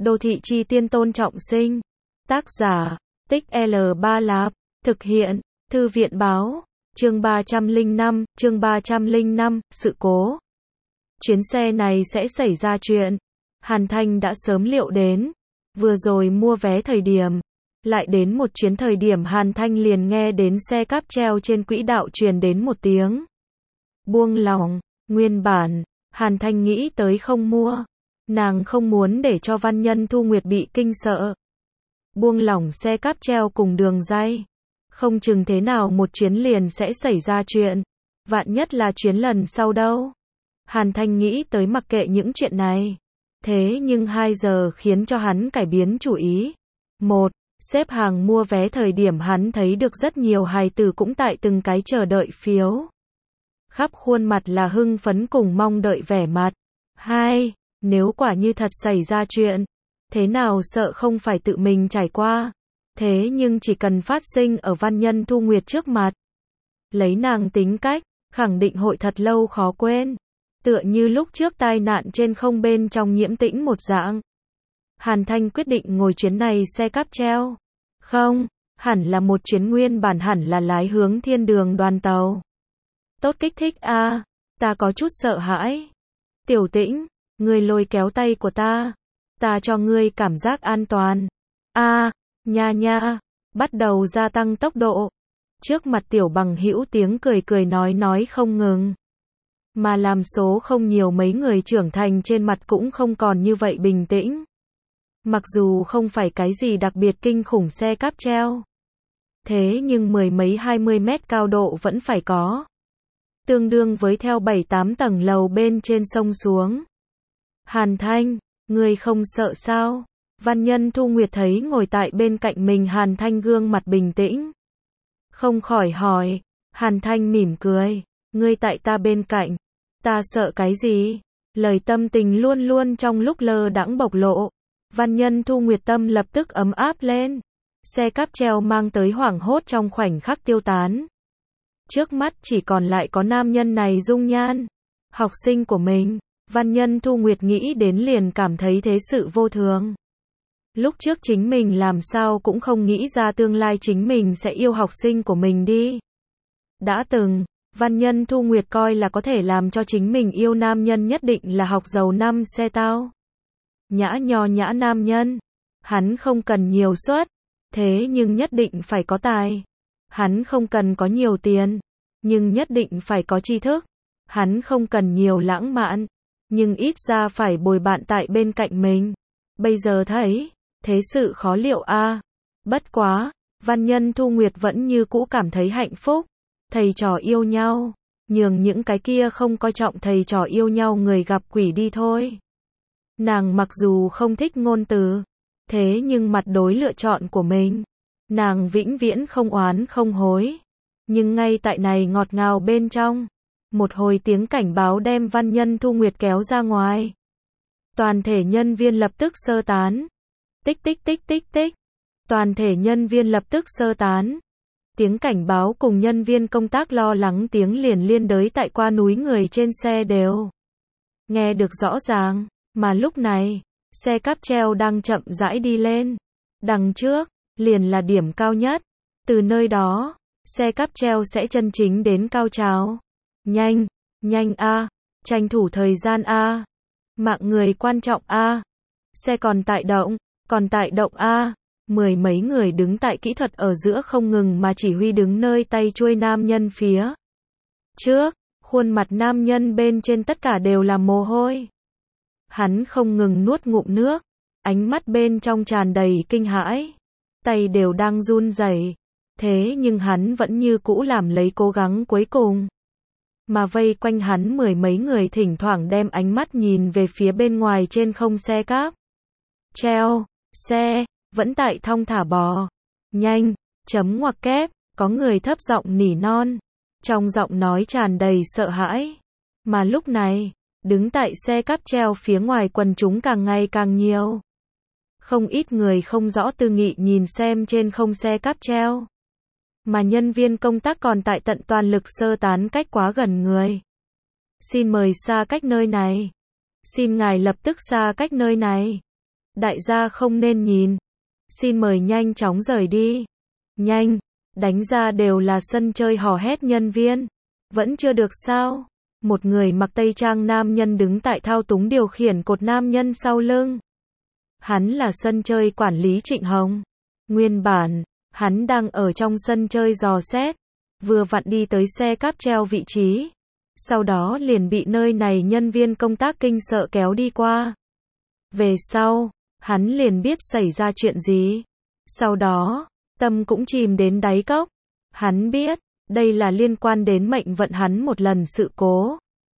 Đô thị chi tiên Tôn Trọng Sinh. Tác giả, Tích L3 Lạp. Thực hiện, Thư viện báo. Chương 305, sự cố. Chuyến xe này sẽ xảy ra chuyện. Hàn Thanh đã sớm liệu đến. Vừa rồi mua vé thời điểm. Lại đến một chuyến thời điểm Hàn Thanh liền nghe đến xe cáp treo trên quỹ đạo truyền đến một tiếng buông lỏng. Nguyên bản, Hàn Thanh nghĩ tới không mua. Nàng không muốn để cho Văn Nhân Thu Nguyệt bị kinh sợ. Buông lỏng xe cáp treo cùng đường ray. Không chừng thế nào một chuyến liền sẽ xảy ra chuyện. Vạn nhất là chuyến lần sau đâu. Hàn Thanh nghĩ tới mặc kệ những chuyện này. Thế nhưng 2 giờ khiến cho hắn cải biến chủ ý. 1. Xếp hàng mua vé thời điểm hắn thấy được rất nhiều hài tử cũng tại từng cái chờ đợi phiếu. Khắp khuôn mặt là hưng phấn cùng mong đợi vẻ mặt. 2. Nếu quả như thật xảy ra chuyện, thế nào sợ không phải tự mình trải qua. Thế nhưng chỉ cần phát sinh ở Văn Nhân Thu Nguyệt trước mặt. Lấy nàng tính cách, khẳng định hội thật lâu khó quên. Tựa như lúc trước tai nạn trên không bên trong Nhiễm Tĩnh một dạng. Hàn Thanh quyết định ngồi chuyến này xe cáp treo. Không, hẳn là một chuyến nguyên bản hẳn là lái hướng thiên đường đoàn tàu. Tốt kích thích a, ta có chút sợ hãi. Tiểu Tĩnh, ngươi lôi kéo tay của ta cho ngươi cảm giác an toàn. Nha, bắt đầu gia tăng tốc độ. Trước mặt Tiểu Bằng Hữu tiếng cười nói không ngừng. Mà làm số không nhiều mấy người trưởng thành trên mặt cũng không còn như vậy bình tĩnh. Mặc dù không phải cái gì đặc biệt kinh khủng xe cáp treo. Thế nhưng 10 mấy 20 mét cao độ vẫn phải có. Tương đương với theo 7-8 tầng lầu bên trên sông xuống. Hàn Thanh, ngươi không sợ sao? Văn Nhân Thu Nguyệt thấy ngồi tại bên cạnh mình Hàn Thanh gương mặt bình tĩnh. Không khỏi hỏi. Hàn Thanh mỉm cười. Ngươi tại ta bên cạnh. Ta sợ cái gì? Lời tâm tình luôn luôn trong lúc lơ đãng bộc lộ. Văn Nhân Thu Nguyệt tâm lập tức ấm áp lên. Xe cáp treo mang tới hoảng hốt trong khoảnh khắc tiêu tán. Trước mắt chỉ còn lại có nam nhân này dung nhan. Học sinh của mình. Văn Nhân Thu Nguyệt nghĩ đến liền cảm thấy thế sự vô thường. Lúc trước chính mình làm sao cũng không nghĩ ra tương lai chính mình sẽ yêu học sinh của mình đi. Đã từng, Văn Nhân Thu Nguyệt coi là có thể làm cho chính mình yêu nam nhân nhất định là học giàu năm xe tao. Nho nhã nam nhân. Hắn không cần nhiều suất. Thế nhưng nhất định phải có tài. Hắn không cần có nhiều tiền. Nhưng nhất định phải có tri thức. Hắn không cần nhiều lãng mạn. Nhưng ít ra phải bồi bạn tại bên cạnh mình. Bây giờ thấy, thế sự khó liệu a. Bất quá, Văn Nhân Thu Nguyệt vẫn như cũ cảm thấy hạnh phúc. Thầy trò yêu nhau. Nhường những cái kia không coi trọng thầy trò yêu nhau người gặp quỷ đi thôi. Nàng mặc dù không thích ngôn từ. Thế nhưng mặt đối lựa chọn của mình. Nàng vĩnh viễn không oán không hối. Nhưng ngay tại này ngọt ngào bên trong. Một hồi tiếng cảnh báo đem Văn Nhân Thu Nguyệt kéo ra ngoài. Toàn thể nhân viên lập tức sơ tán. Tích. Toàn thể nhân viên lập tức sơ tán. Tiếng cảnh báo cùng nhân viên công tác lo lắng tiếng liên đới tại qua núi người trên xe đều nghe được rõ ràng. Mà lúc này, xe cáp treo đang chậm rãi đi lên. Đằng trước, liền là điểm cao nhất. Từ nơi đó, xe cáp treo sẽ chân chính đến cao trào. Nhanh a, tranh thủ thời gian a. Mạng người quan trọng a. Xe còn tại động a. 10 mấy người đứng tại kỹ thuật ở giữa không ngừng mà chỉ huy đứng nơi tay chuôi nam nhân phía trước, khuôn mặt nam nhân bên trên tất cả đều là mồ hôi. Hắn không ngừng nuốt ngụm nước, ánh mắt bên trong tràn đầy kinh hãi, tay đều đang run rẩy. Thế nhưng hắn vẫn như cũ làm lấy cố gắng cuối cùng. Mà vây quanh hắn 10 mấy người thỉnh thoảng đem ánh mắt nhìn về phía bên ngoài trên không xe cáp treo, xe vẫn tại thong thả bò. Nhanh, chấm ngoặc kép, có người thấp giọng nỉ non. Trong giọng nói tràn đầy sợ hãi. Mà lúc này, đứng tại xe cáp treo phía ngoài quần chúng càng ngày càng nhiều. Không ít người không rõ tư nghị nhìn xem trên không xe cáp treo. Mà nhân viên công tác còn tại tận toàn lực sơ tán cách quá gần người. Xin mời xa cách nơi này. Xin ngài lập tức xa cách nơi này. Đại gia không nên nhìn. Xin mời nhanh chóng rời đi. Nhanh, đánh ra đều là sân chơi hò hét nhân viên. Vẫn chưa được sao? Một người mặc tây trang nam nhân đứng tại thao túng điều khiển cột nam nhân sau lưng. Hắn là sân chơi quản lý Trịnh Hồng. Nguyên bản, hắn đang ở trong sân chơi dò xét, vừa vặn đi tới xe cáp treo vị trí. Sau đó liền bị nơi này nhân viên công tác kinh sợ kéo đi qua. Về sau, hắn liền biết xảy ra chuyện gì. Sau đó, tâm cũng chìm đến đáy cốc. Hắn biết, đây là liên quan đến mệnh vận hắn một lần sự cố.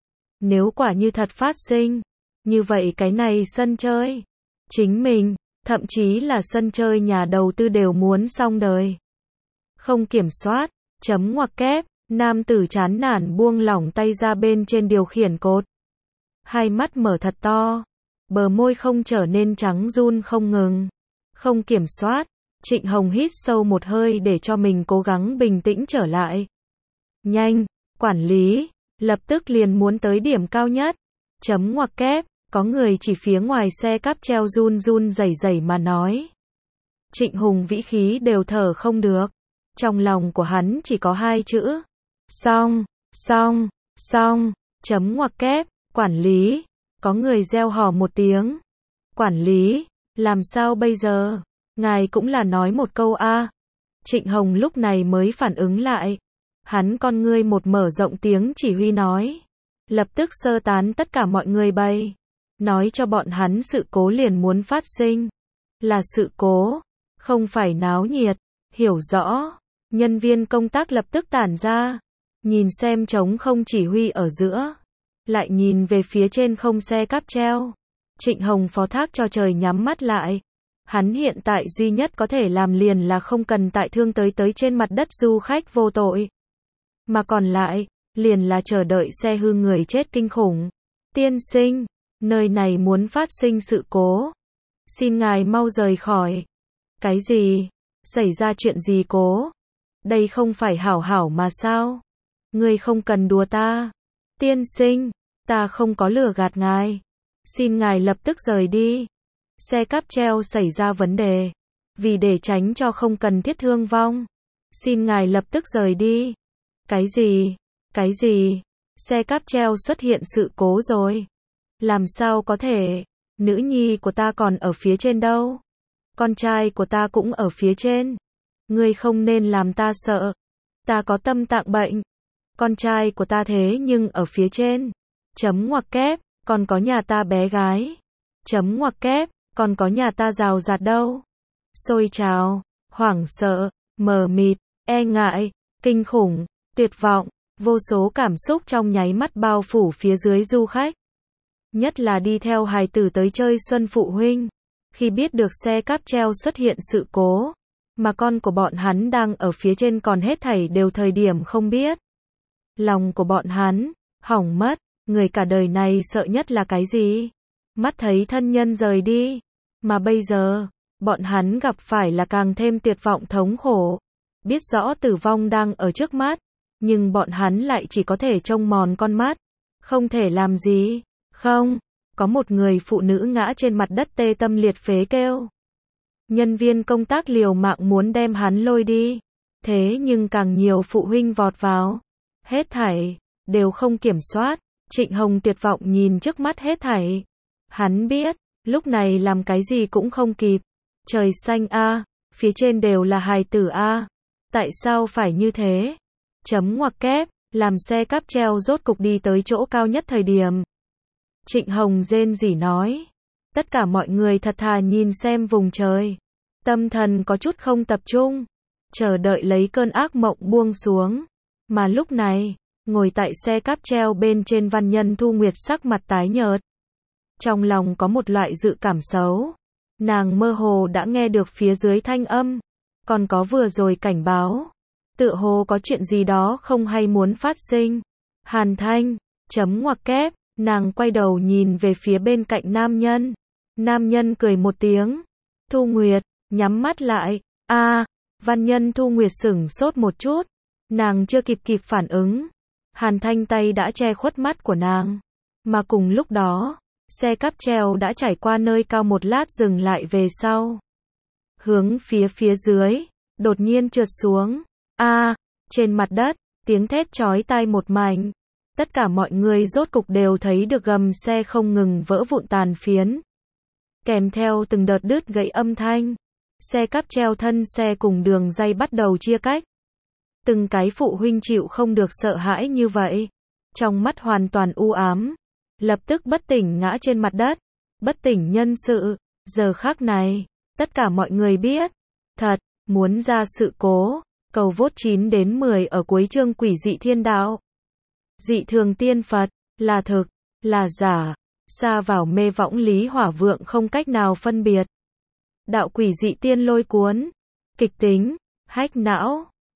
Nếu quả như thật phát sinh, như vậy cái này sân chơi, chính mình, thậm chí là sân chơi nhà đầu tư đều muốn xong đời. Không kiểm soát, chấm ngoặc kép, nam tử chán nản buông lỏng tay ra bên trên điều khiển cột. Hai mắt mở thật to, bờ môi không trở nên trắng run không ngừng. Không kiểm soát, Trịnh Hồng hít sâu một hơi để cho mình cố gắng bình tĩnh trở lại. Nhanh, quản lý, lập tức liền muốn tới điểm cao nhất. Chấm ngoặc kép, có người chỉ phía ngoài xe cáp treo run run rẩy rẩy mà nói. Trịnh Hùng vĩ khí đều thở không được. Trong lòng của hắn chỉ có hai chữ. Xong, xong, xong, chấm ngoặc kép, quản lý. Có người reo hò một tiếng. Quản lý, làm sao bây giờ? Ngài cũng là nói một câu a. Trịnh Hồng lúc này mới phản ứng lại. Hắn con ngươi một mở rộng tiếng chỉ huy nói. Lập tức sơ tán tất cả mọi người bay. Nói cho bọn hắn sự cố liền muốn phát sinh. Là sự cố, không phải náo nhiệt. Hiểu rõ. Nhân viên công tác lập tức tản ra. Nhìn xem trống không chỉ huy ở giữa. Lại nhìn về phía trên không xe cáp treo. Trịnh Hồng phó thác cho trời nhắm mắt lại. Hắn hiện tại duy nhất có thể làm liền là không cần tại thương tới trên mặt đất du khách vô tội. Mà còn lại, liền là chờ đợi xe hư người chết kinh khủng. Tiên sinh, nơi này muốn phát sinh sự cố. Xin ngài mau rời khỏi. Cái gì? Xảy ra chuyện gì cố? Đây không phải hảo hảo mà sao? Ngươi không cần đùa ta. Tiên sinh, ta không có lừa gạt ngài. Xin ngài lập tức rời đi. Xe cáp treo xảy ra vấn đề. Vì để tránh cho không cần thiết thương vong. Xin ngài lập tức rời đi. Cái gì? Cái gì? Xe cáp treo xuất hiện sự cố rồi. Làm sao có thể? Nữ nhi của ta còn ở phía trên đâu? Con trai của ta cũng ở phía trên. Ngươi không nên làm ta sợ. Ta có tâm tạng bệnh. Con trai của ta thế nhưng ở phía trên. Chấm ngoặc kép, còn có nhà ta bé gái. Chấm ngoặc kép, còn có nhà ta rào rạt đâu. Xôi trào, hoảng sợ, mờ mịt, e ngại, kinh khủng, tuyệt vọng, vô số cảm xúc trong nháy mắt bao phủ phía dưới du khách. Nhất là đi theo hài tử tới chơi xuân phụ huynh. Khi biết được xe cáp treo xuất hiện sự cố, mà con của bọn hắn đang ở phía trên còn hết thảy đều thời điểm không biết. Lòng của bọn hắn, hỏng mất, người cả đời này sợ nhất là cái gì? Mắt thấy thân nhân rời đi. Mà bây giờ, bọn hắn gặp phải là càng thêm tuyệt vọng thống khổ. Biết rõ tử vong đang ở trước mắt, nhưng bọn hắn lại chỉ có thể trông mòn con mắt. Không thể làm gì. Không, có một người phụ nữ ngã trên mặt đất tê tâm liệt phế kêu. Nhân viên công tác liều mạng muốn đem hắn lôi đi. Thế nhưng càng nhiều phụ huynh vọt vào. Hết thảy, đều không kiểm soát. Trịnh Hồng tuyệt vọng nhìn trước mắt hết thảy. Hắn biết, lúc này làm cái gì cũng không kịp. Trời xanh a, phía trên đều là hài tử a. Tại sao phải như thế? Chấm ngoặc kép, làm xe cáp treo rốt cục đi tới chỗ cao nhất thời điểm. Trịnh Hồng rên rỉ nói. Tất cả mọi người thật thà nhìn xem vùng trời. Tâm thần có chút không tập trung. Chờ đợi lấy cơn ác mộng buông xuống. Mà lúc này, ngồi tại xe cáp treo bên trên Văn Nhân Thu Nguyệt sắc mặt tái nhợt. Trong lòng có một loại dự cảm xấu. Nàng mơ hồ đã nghe được phía dưới thanh âm. Còn có vừa rồi cảnh báo. Tựa hồ có chuyện gì đó không hay muốn phát sinh. Hàn Thanh, chấm ngoặc kép, nàng quay đầu nhìn về phía bên cạnh nam nhân. Nam nhân cười một tiếng. Thu Nguyệt, nhắm mắt lại. Văn Nhân Thu Nguyệt sửng sốt một chút. Nàng chưa kịp phản ứng. Hàn Thanh tay đã che khuất mắt của nàng. Mà cùng lúc đó, Xe cáp treo đã trải qua nơi cao một lát dừng lại về sau. Hướng phía dưới, đột nhiên trượt xuống. Trên mặt đất, tiếng thét chói tai một mảnh. Tất cả mọi người rốt cục đều thấy được gầm xe không ngừng vỡ vụn tàn phiến. Kèm theo từng đợt đứt gãy âm thanh. Xe cáp treo thân xe cùng đường ray bắt đầu chia cách. Từng cái phụ huynh chịu không được sợ hãi như vậy. Trong mắt hoàn toàn u ám. Lập tức bất tỉnh ngã trên mặt đất. Bất tỉnh nhân sự. Giờ khắc này, tất cả mọi người biết. Thật, muốn ra sự cố. Cầu vote 9 đến 10 ở cuối chương Quỷ dị thiên đạo. Dị thường tiên Phật, là thực, là giả. Sa vào mê võng Lý Hỏa Vượng không cách nào phân biệt. Đạo quỷ dị tiên lôi cuốn. Kịch tính, hách não.